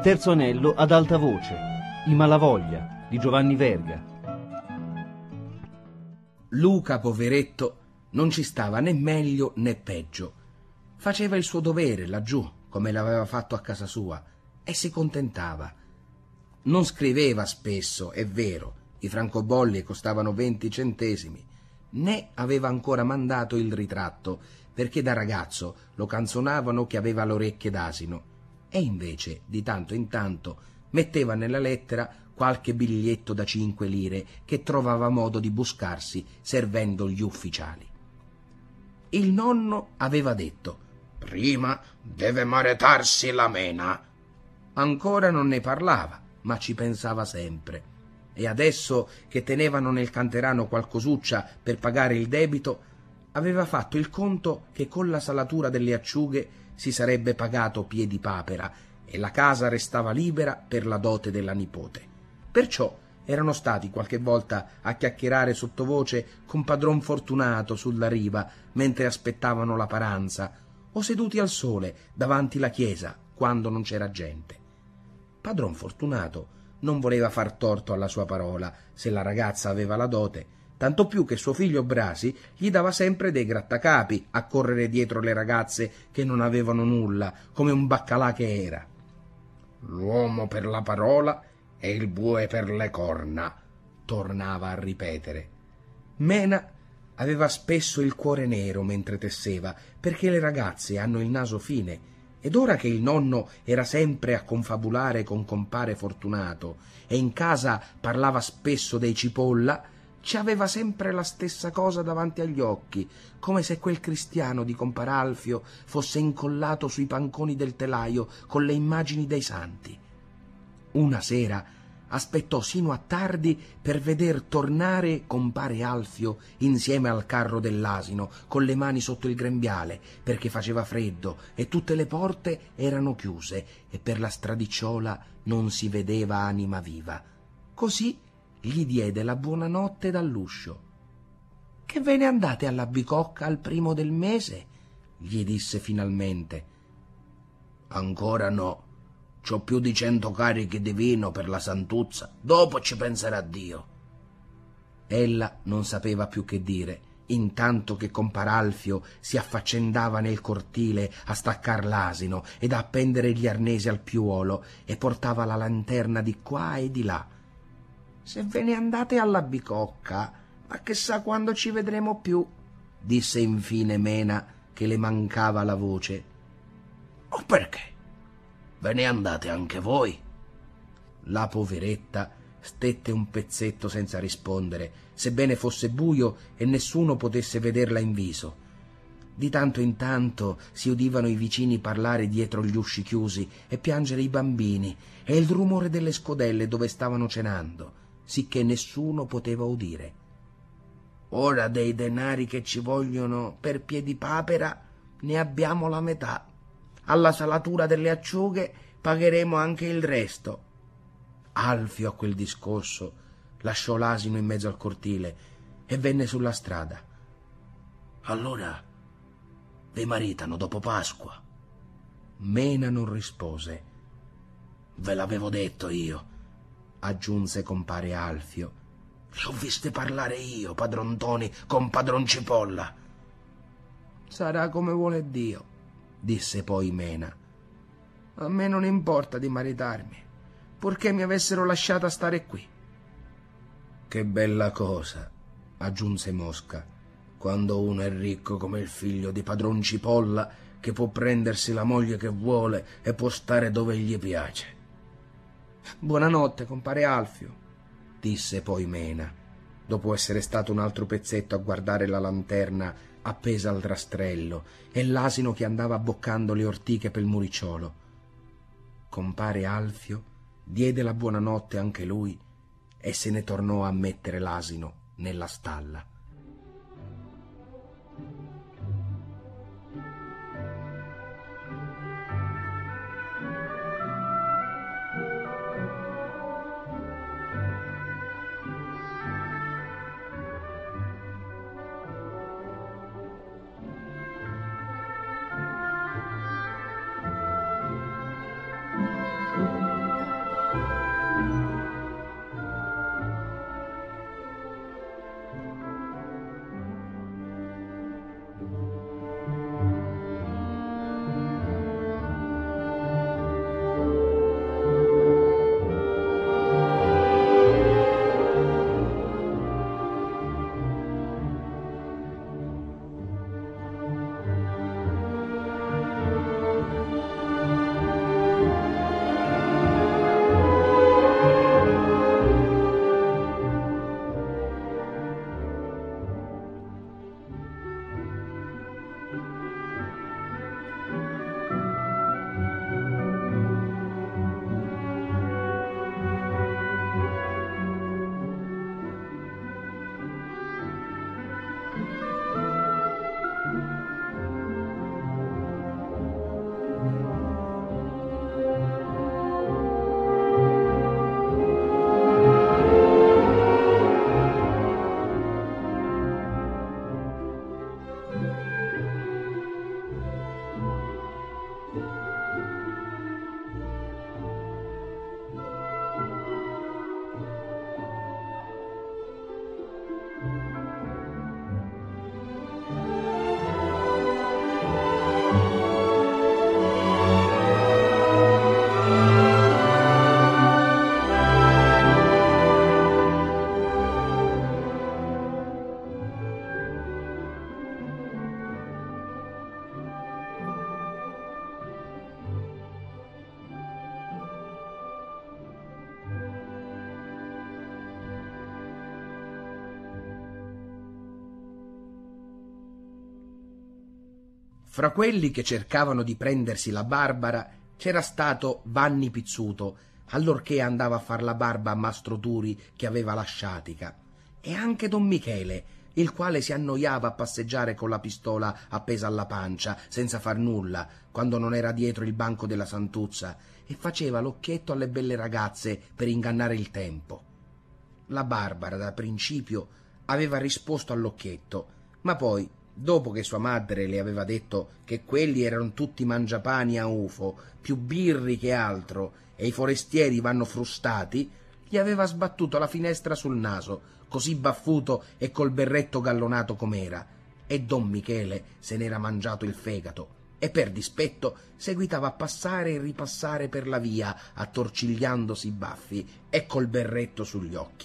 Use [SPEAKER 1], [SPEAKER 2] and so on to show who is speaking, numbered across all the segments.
[SPEAKER 1] terzo anello ad alta voce, I Malavoglia di Giovanni Verga.
[SPEAKER 2] Luca, poveretto, non ci stava né meglio né peggio. Faceva il suo dovere laggiù, come l'aveva fatto a casa sua, e si contentava. Non scriveva spesso, è vero, i francobolli costavano 20 centesimi, né aveva ancora mandato il ritratto, perché da ragazzo lo canzonavano che aveva le orecchie d'asino, e invece di tanto in tanto metteva nella lettera qualche biglietto da 5 lire che trovava modo di buscarsi servendo gli ufficiali. Il nonno aveva detto: «Prima deve maretarsi la mena». Ancora non ne parlava, ma ci pensava sempre. E adesso che tenevano nel canterano qualcosuccia per pagare il debito, aveva fatto il conto che con la salatura delle acciughe si sarebbe pagato Piedipapera e la casa restava libera per la dote della nipote. Perciò erano stati qualche volta a chiacchierare sottovoce con padron Fortunato sulla riva mentre aspettavano la paranza, o seduti al sole davanti la chiesa quando non c'era gente. Padron Fortunato non voleva far torto alla sua parola se la ragazza aveva la dote, tanto più che suo figlio Brasi gli dava sempre dei grattacapi a correre dietro le ragazze che non avevano nulla, come un baccalà che era. «L'uomo per la parola e il bue per le corna», tornava a ripetere. Mena aveva spesso il cuore nero mentre tesseva, perché le ragazze hanno il naso fine, ed ora che il nonno era sempre a confabulare con compare Fortunato e in casa parlava spesso dei Cipolla, ci aveva sempre la stessa cosa davanti agli occhi, come se quel cristiano di compar Alfio fosse incollato sui panconi del telaio con le immagini dei santi. Una sera aspettò sino a tardi per veder tornare compare Alfio insieme al carro dell'asino, con le mani sotto il grembiale, perché faceva freddo e tutte le porte erano chiuse e per la stradicciuola non si vedeva anima viva. Così gli diede la buonanotte dall'uscio. «Che ve ne andate alla bicocca al primo del mese?» gli disse finalmente. «Ancora no. C'ho più di 100 carichi di vino per la santuzza. Dopo ci penserà Dio». Ella non sapeva più che dire, intanto che compar Alfio si affaccendava nel cortile a staccar l'asino ed a appendere gli arnesi al piuolo e portava la lanterna di qua e di là. «Se ve ne andate alla bicocca, ma chissà quando ci vedremo più», disse infine Mena, che le mancava la voce. «O perché? Ve ne andate anche voi?» La poveretta stette un pezzetto senza rispondere, sebbene fosse buio e nessuno potesse vederla in viso. Di tanto in tanto si udivano i vicini parlare dietro gli usci chiusi e piangere i bambini e il rumore delle scodelle dove stavano cenando, sicché nessuno poteva udire. «Ora dei denari che ci vogliono per Piedipapera ne abbiamo la metà. Alla salatura delle acciughe pagheremo anche il resto». Alfio a quel discorso lasciò l'asino in mezzo al cortile e venne sulla strada. «Allora vi maritano dopo Pasqua?» Mena non rispose. «Ve l'avevo detto io», aggiunse compare Alfio. «Le ho viste parlare io, padron Ntoni, con padron Cipolla». «Sarà come vuole Dio», disse poi Mena. «A me non importa di maritarmi, purché mi avessero lasciata stare qui». «Che bella cosa», aggiunse Mosca, «quando uno è ricco come il figlio di padron Cipolla, che può prendersi la moglie che vuole e può stare dove gli piace». «Buonanotte, compare Alfio», disse poi Mena, dopo essere stato un altro pezzetto a guardare la lanterna appesa al rastrello e l'asino che andava abboccando le ortiche pel muricciolo. Compare Alfio diede la buonanotte anche lui e se ne tornò a mettere l'asino nella stalla. Fra quelli che cercavano di prendersi la Barbara c'era stato Vanni Pizzuto, allorché andava a far la barba a Mastro Turi che aveva la sciatica, e anche Don Michele, il quale si annoiava a passeggiare con la pistola appesa alla pancia, senza far nulla, quando non era dietro il banco della Santuzza, e faceva l'occhietto alle belle ragazze per ingannare il tempo. La Barbara, da principio, aveva risposto all'occhietto, ma poi, dopo che sua madre le aveva detto che quelli erano tutti mangiapani a ufo, più birri che altro, e i forestieri vanno frustati, gli aveva sbattuto la finestra sul naso, così baffuto e col berretto gallonato com'era, e Don Michele se n'era mangiato il fegato, e per dispetto seguitava a passare e ripassare per la via, attorcigliandosi i baffi e col berretto sugli occhi.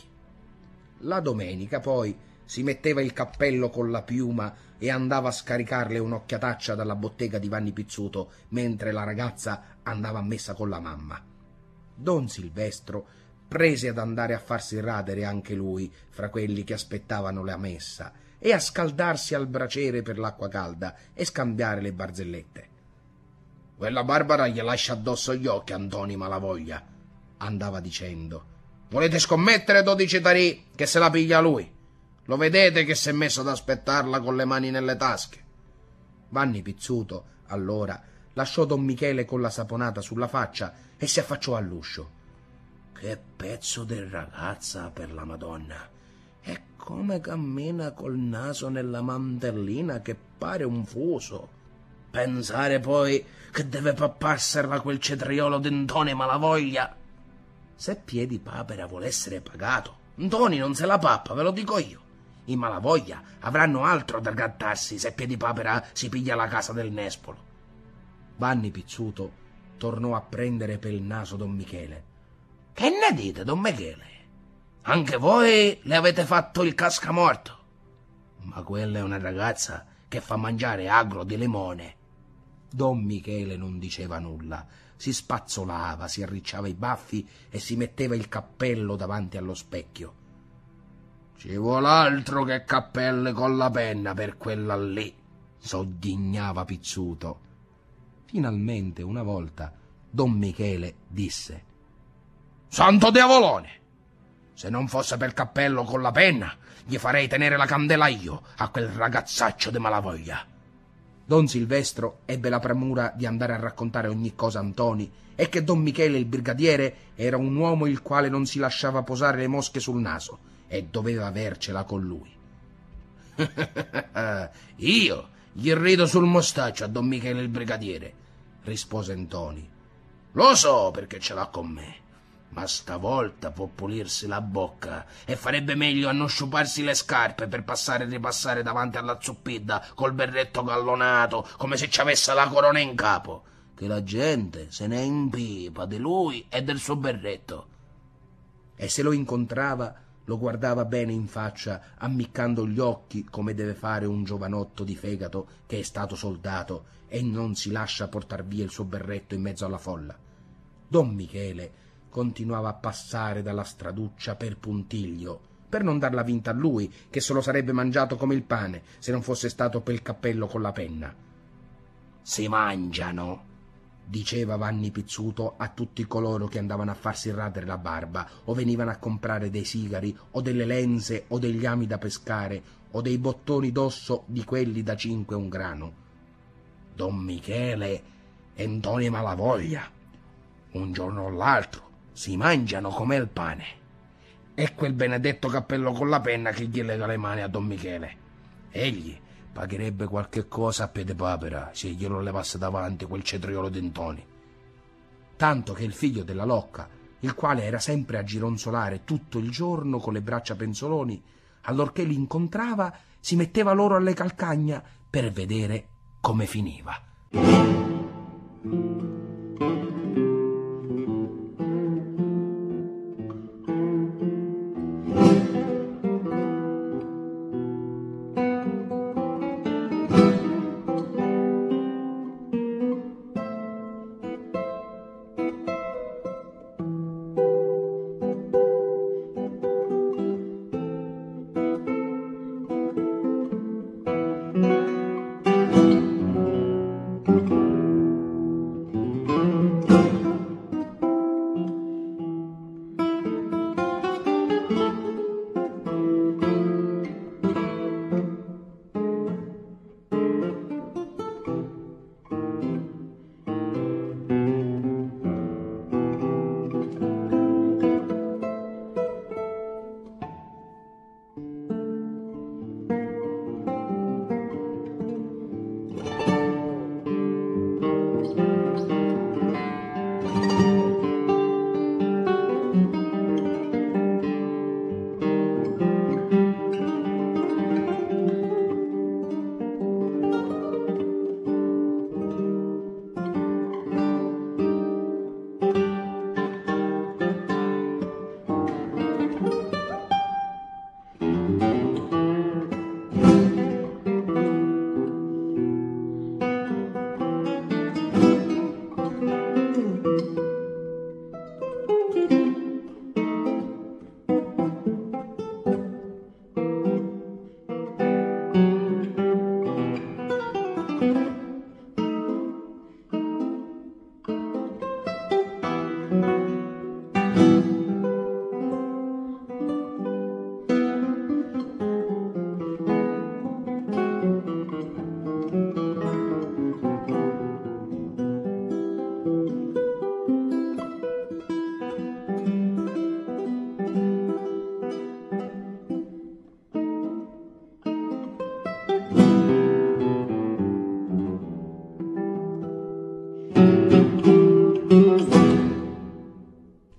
[SPEAKER 2] La domenica poi si metteva il cappello con la piuma e andava a scaricarle un'occhiataccia dalla bottega di Vanni Pizzuto, mentre la ragazza andava a messa con la mamma. Don Silvestro prese ad andare a farsi radere anche lui fra quelli che aspettavano la messa e a scaldarsi al braciere per l'acqua calda e scambiare le barzellette. «Quella Barbara gli lascia addosso gli occhi, Antoni Malavoglia», andava dicendo. «Volete scommettere 12 tarì che se la piglia lui? Lo vedete che s'è messo ad aspettarla con le mani nelle tasche?» Vanni Pizzuto, allora, lasciò Don Michele con la saponata sulla faccia e si affacciò all'uscio. «Che pezzo di ragazza, per la Madonna! E come cammina col naso nella mantellina che pare un fuso! Pensare poi che deve papparsela quel cetriolo d'Ntoni Malavoglia! Se Piedipapera vuol essere pagato, Ntoni non se la pappa, ve lo dico io. I Malavoglia avranno altro da gattarsi se Piedipapera si piglia la casa del Nespolo». Vanni Pizzuto tornò a prendere per il naso Don Michele. «Che ne dite, Don Michele? Anche voi le avete fatto il cascamorto? Ma quella è una ragazza che fa mangiare agro di limone». Don Michele non diceva nulla, si spazzolava, si arricciava i baffi e si metteva il cappello davanti allo specchio. «Ci vuole altro che cappelle con la penna per quella lì», sogghignava Pizzuto. Finalmente, una volta, Don Michele disse: «Santo diavolone! Se non fosse per cappello con la penna, gli farei tenere la candela io a quel ragazzaccio di Malavoglia». Don Silvestro ebbe la premura di andare a raccontare ogni cosa a Ntoni e che Don Michele, il brigadiere, era un uomo il quale non si lasciava posare le mosche sul naso e doveva avercela con lui. «Io gli rido sul mostaccio a Don Michele il brigadiere», rispose Ntoni. «Lo so perché ce l'ha con me, ma stavolta può pulirsi la bocca e farebbe meglio a non sciuparsi le scarpe per passare e ripassare davanti alla zuppidda col berretto gallonato come se ci avesse la corona in capo, che la gente se ne impipa di lui e del suo berretto». E se lo incontrava lo guardava bene in faccia, ammiccando gli occhi come deve fare un giovanotto di fegato che è stato soldato e non si lascia portar via il suo berretto in mezzo alla folla. Don Michele continuava a passare dalla straduccia per puntiglio, per non darla vinta a lui, che se lo sarebbe mangiato come il pane se non fosse stato pel cappello con la penna. «Si mangiano», diceva Vanni Pizzuto a tutti coloro che andavano a farsi radere la barba o venivano a comprare dei sigari o delle lenze o degli ami da pescare o dei bottoni d'osso di quelli da 5 un grano. Don Michele e Ntoni Malavoglia, un giorno o l'altro, si mangiano come il pane. E quel benedetto cappello con la penna che gli lega le mani a Don Michele. Egli pagherebbe qualche cosa a Piedipapera se glielo levasse davanti quel cetriolo d'Ntoni. Tanto che il figlio della Locca, il quale era sempre a gironzolare tutto il giorno con le braccia penzoloni, allorché li incontrava si metteva loro alle calcagna per vedere come finiva.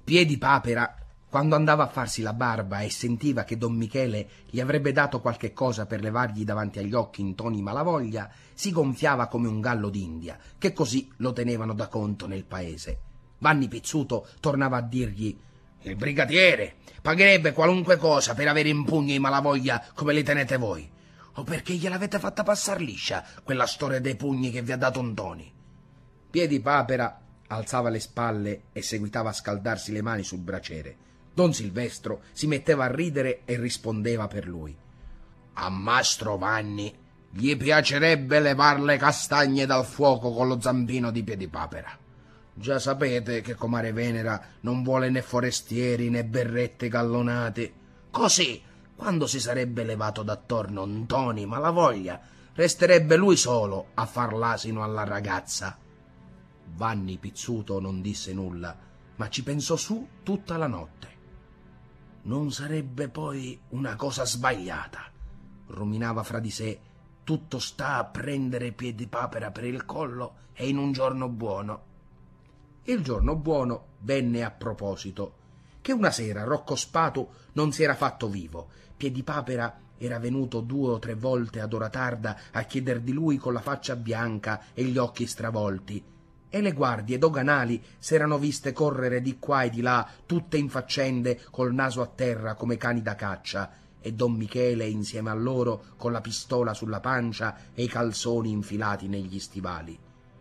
[SPEAKER 2] Piedipapera, quando andava a farsi la barba e sentiva che don Michele gli avrebbe dato qualche cosa per levargli davanti agli occhi Ntoni Malavoglia, si gonfiava come un gallo d'India, che così lo tenevano da conto nel paese. Vanni Pizzuto tornava a dirgli: «Il brigadiere pagherebbe qualunque cosa per avere in pugno i Malavoglia come li tenete voi. O perché gliel'avete fatta passar liscia quella storia dei pugni che vi ha dato Ntoni?» Piedipapera alzava le spalle e seguitava a scaldarsi le mani sul braciere. Don Silvestro si metteva a ridere e rispondeva per lui: «A Mastro Vanni gli piacerebbe levar le castagne dal fuoco con lo zampino di Piedipapera. Già sapete che comare Venera non vuole né forestieri né berrette gallonate. Così, quando si sarebbe levato d'attorno Ntoni Malavoglia, resterebbe lui solo a far l'asino alla ragazza». Vanni Pizzuto non disse nulla, ma ci pensò su tutta la notte. «Non sarebbe poi una cosa sbagliata», ruminava fra di sé. «Tutto sta a prendere Piedipapera per il collo e in un giorno buono». Il giorno buono venne a proposito che una sera Rocco Spatu non si era fatto vivo. Piedipapera era venuto 2 o 3 volte ad ora tarda a chieder di lui con la faccia bianca e gli occhi stravolti, e le guardie doganali s'erano viste correre di qua e di là, tutte in faccende, col naso a terra come cani da caccia, e don Michele insieme a loro con la pistola sulla pancia e i calzoni infilati negli stivali.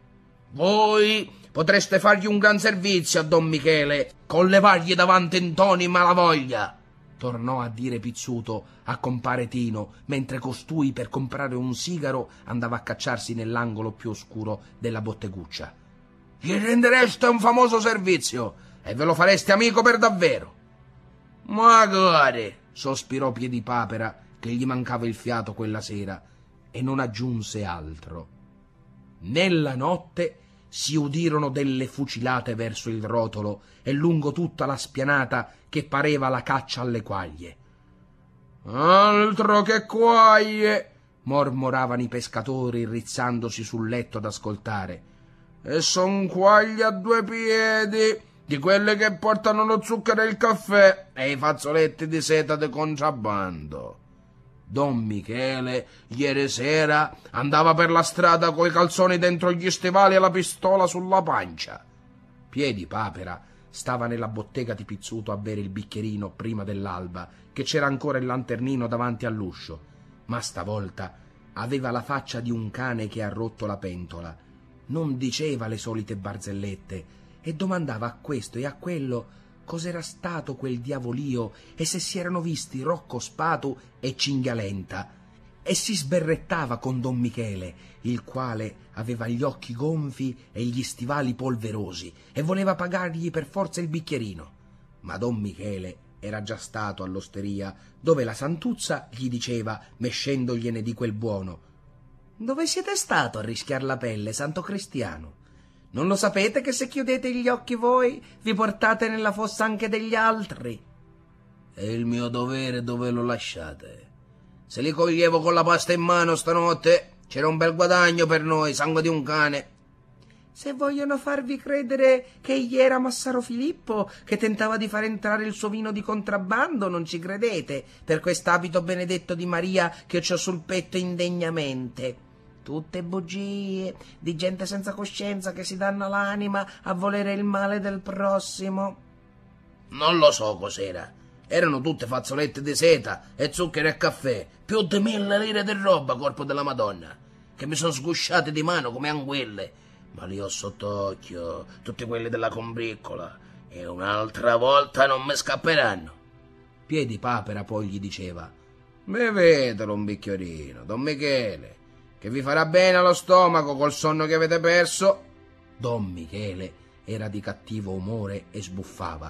[SPEAKER 2] «Voi potreste fargli un gran servizio a don Michele con levargli davanti Ntoni Malavoglia», tornò a dire Pizzuto a compare Tino, mentre costui per comprare un sigaro andava a cacciarsi nell'angolo più oscuro della botteguccia. «Gli rendereste un famoso servizio e ve lo fareste amico per davvero». «Magari», sospirò Piedipapera, che gli mancava il fiato quella sera, e non aggiunse altro. Nella notte si udirono delle fucilate verso il rotolo e lungo tutta la spianata che pareva la caccia alle quaglie. «Altro che quaglie», mormoravano i pescatori rizzandosi sul letto ad ascoltare. «E son quaglie a 2 piedi, di quelle che portano lo zucchero e il caffè e i fazzoletti di seta di contrabbando». Don Michele ieri sera andava per la strada coi calzoni dentro gli stivali e la pistola sulla pancia. Piedipapera stava nella bottega di Pizzuto a bere il bicchierino prima dell'alba, che c'era ancora il lanternino davanti all'uscio, ma stavolta aveva la faccia di un cane che ha rotto la pentola. Non diceva le solite barzellette e domandava a questo e a quello cos'era stato quel diavolio e se si erano visti Rocco Spatu e Cinghialenta, e si sberrettava con don Michele, il quale aveva gli occhi gonfi e gli stivali polverosi e voleva pagargli per forza il bicchierino. Ma don Michele era già stato all'osteria, dove la Santuzza gli diceva, mescendogliene di quel buono: «Dove siete stato a rischiar la pelle, santo cristiano? Non lo sapete che se chiudete gli occhi voi vi portate nella fossa anche degli altri?» «È il mio dovere dove lo lasciate. Se li coglievo con la pasta in mano stanotte c'era un bel guadagno per noi, sangue di un cane». «Se vogliono farvi credere che egli era Massaro Filippo che tentava di far entrare il suo vino di contrabbando, non ci credete, per quest'abito benedetto di Maria che c'ho sul petto indegnamente. Tutte bugie di gente senza coscienza che si danno l'anima a volere il male del prossimo». «Non lo so cos'era. Erano tutte fazzolette di seta e zucchero e caffè, più di 1000 lire di roba, corpo della Madonna, che mi sono sgusciate di mano come anguille, ma li ho sott'occhio, tutti quelli della combriccola, e un'altra volta non mi scapperanno». Piedipapera poi gli diceva: «Bevetelo un bicchierino, don Michele, che vi farà bene allo stomaco col sonno che avete perso». Don Michele era di cattivo umore e sbuffava.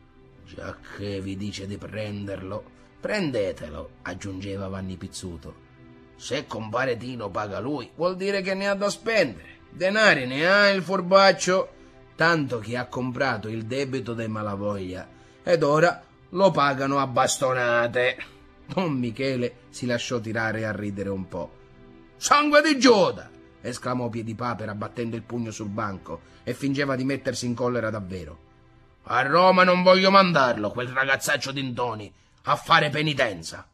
[SPEAKER 2] «Giacché vi dice di prenderlo, prendetelo», aggiungeva Vanni Pizzuto. «Se compare Tino paga lui, vuol dire che ne ha da spendere. Denari ne ha il furbaccio, tanto che ha comprato il debito dei Malavoglia ed ora lo pagano a bastonate». Don Michele si lasciò tirare a ridere un po'. «Sangue di Giuda!» esclamò Piedipapera battendo il pugno sul banco, e fingeva di mettersi in collera davvero. A Roma non voglio mandarlo, quel ragazzaccio d'Intoni, a fare penitenza.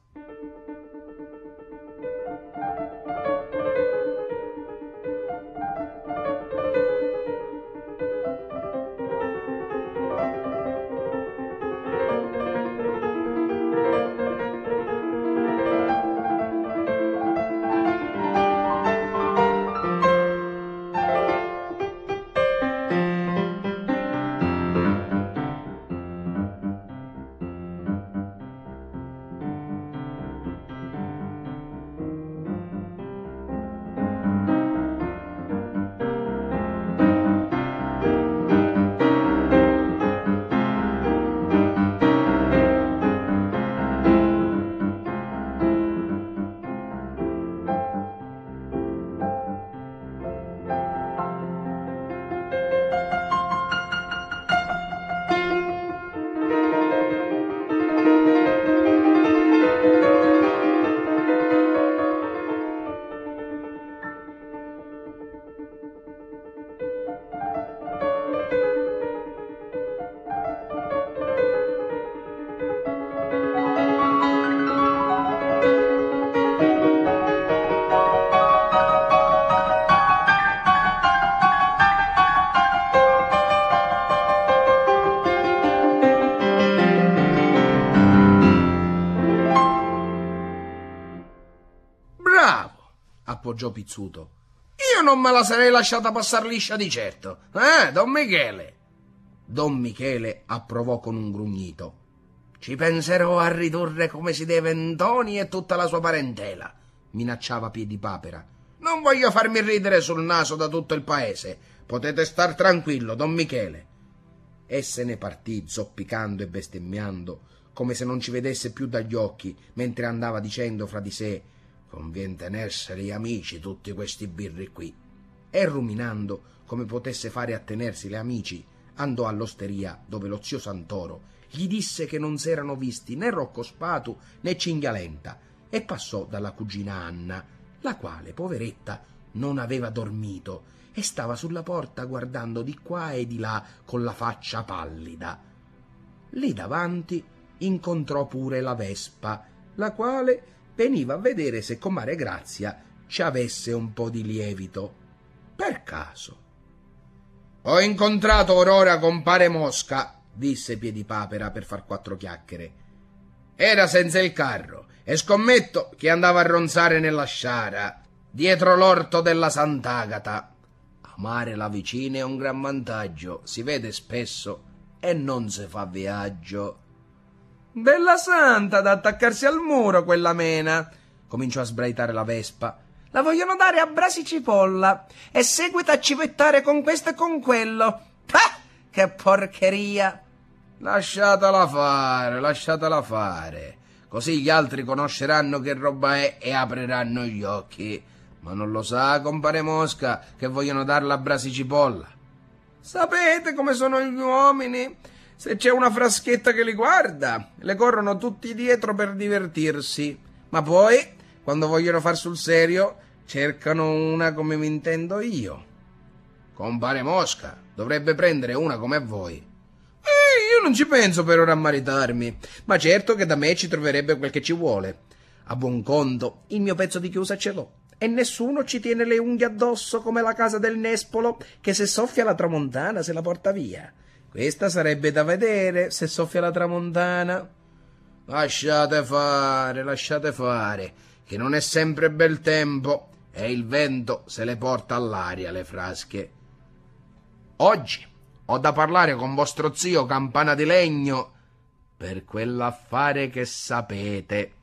[SPEAKER 2] Appoggiò Pizzuto. Io non me la sarei lasciata passare liscia di certo. Don Michele? Don Michele approvò con un grugnito. Ci penserò a ridurre come si deve Ntoni e tutta la sua parentela, minacciava Piedipapera. Non voglio farmi ridere sul naso da tutto il paese. Potete star tranquillo, Don Michele. E se ne partì zoppicando e bestemmiando, come se non ci vedesse più dagli occhi, mentre andava dicendo fra di sé: convien tenerseli amici tutti questi birri qui. E ruminando come potesse fare a tenersi le amici, andò all'osteria dove lo zio Santoro gli disse che non s'erano visti né Rocco Spatu né Cinghialenta, e passò dalla cugina Anna, la quale, poveretta, non aveva dormito e stava sulla porta guardando di qua e di là con la faccia pallida. Lì davanti incontrò pure la Vespa, la quale veniva a vedere se comare Grazia ci avesse un po' di lievito. Per caso. Ho incontrato Aurora compare Mosca, disse Piedipapera per far quattro chiacchiere. Era senza il carro e scommetto che andava a ronzare nella sciara, dietro l'orto della Sant'Agata. Amare la vicina è un gran vantaggio, si vede spesso e non si fa viaggio. Bella santa da attaccarsi al muro quella mena, cominciò a sbraitare la Vespa. La vogliono dare a Brasi Cipolla e seguita a civettare con questo e con quello. Pah, che porcheria! Lasciatela fare. Così gli altri conosceranno che roba è e apriranno gli occhi. Ma non lo sa, compare Mosca, che vogliono darla a Brasi Cipolla. Sapete come sono gli uomini? Se c'è una fraschetta che li guarda, le corrono tutti dietro per divertirsi. Ma poi, quando vogliono far sul serio, cercano una come mi intendo io. Compare Mosca dovrebbe prendere una come voi. Io non ci penso per ora a maritarmi, ma certo che da me ci troverebbe quel che ci vuole. A buon conto, il mio pezzo di chiusa ce l'ho e nessuno ci tiene le unghie addosso come la casa del Nespolo, che se soffia la tramontana se la porta via. Questa sarebbe da vedere, se soffia la tramontana. Lasciate fare, che non è sempre bel tempo e il vento se le porta all'aria le frasche. Oggi ho da parlare con vostro zio Campana di Legno per quell'affare che sapete.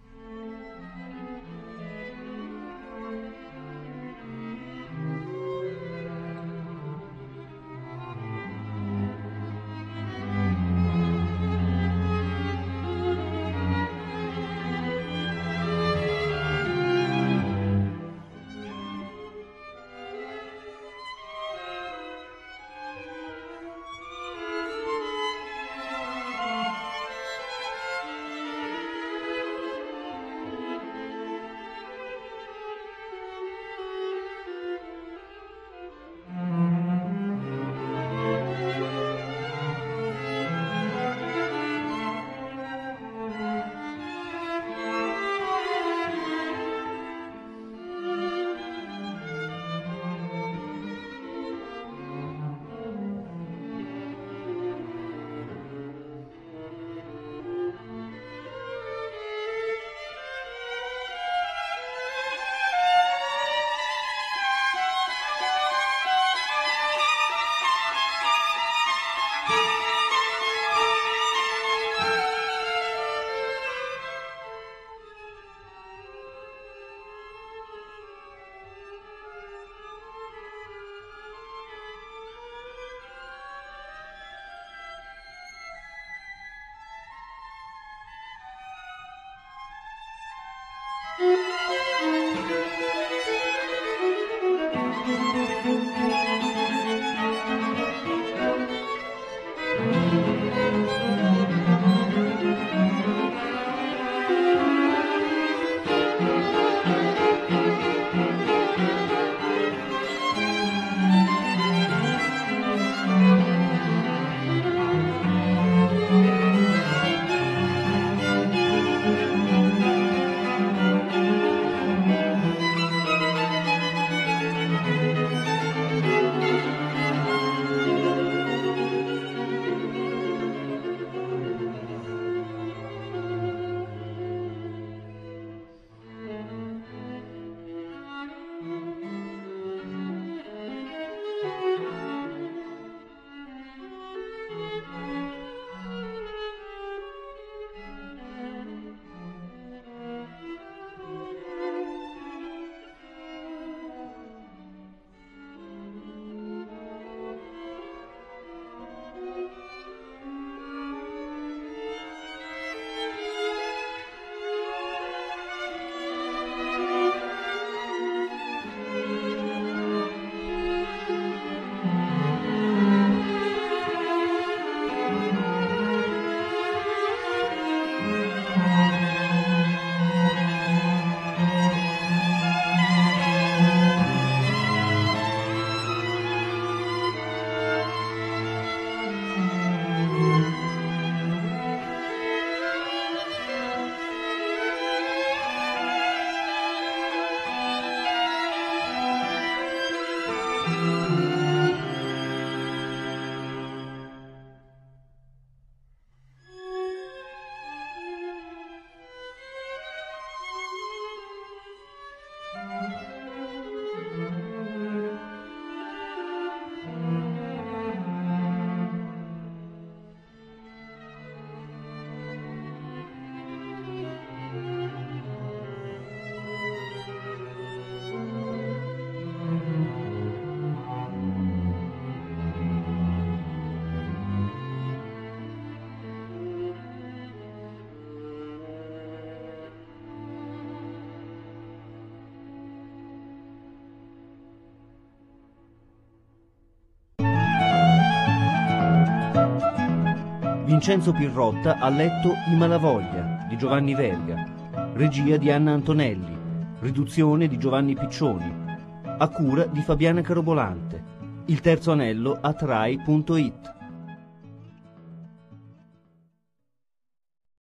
[SPEAKER 1] Vincenzo Pirrotta ha letto I Malavoglia di Giovanni Verga, regia di Anna Antonelli, riduzione di Giovanni Piccioni, a cura di Fabiana Carobolante. Il terzo anello a Trai.it.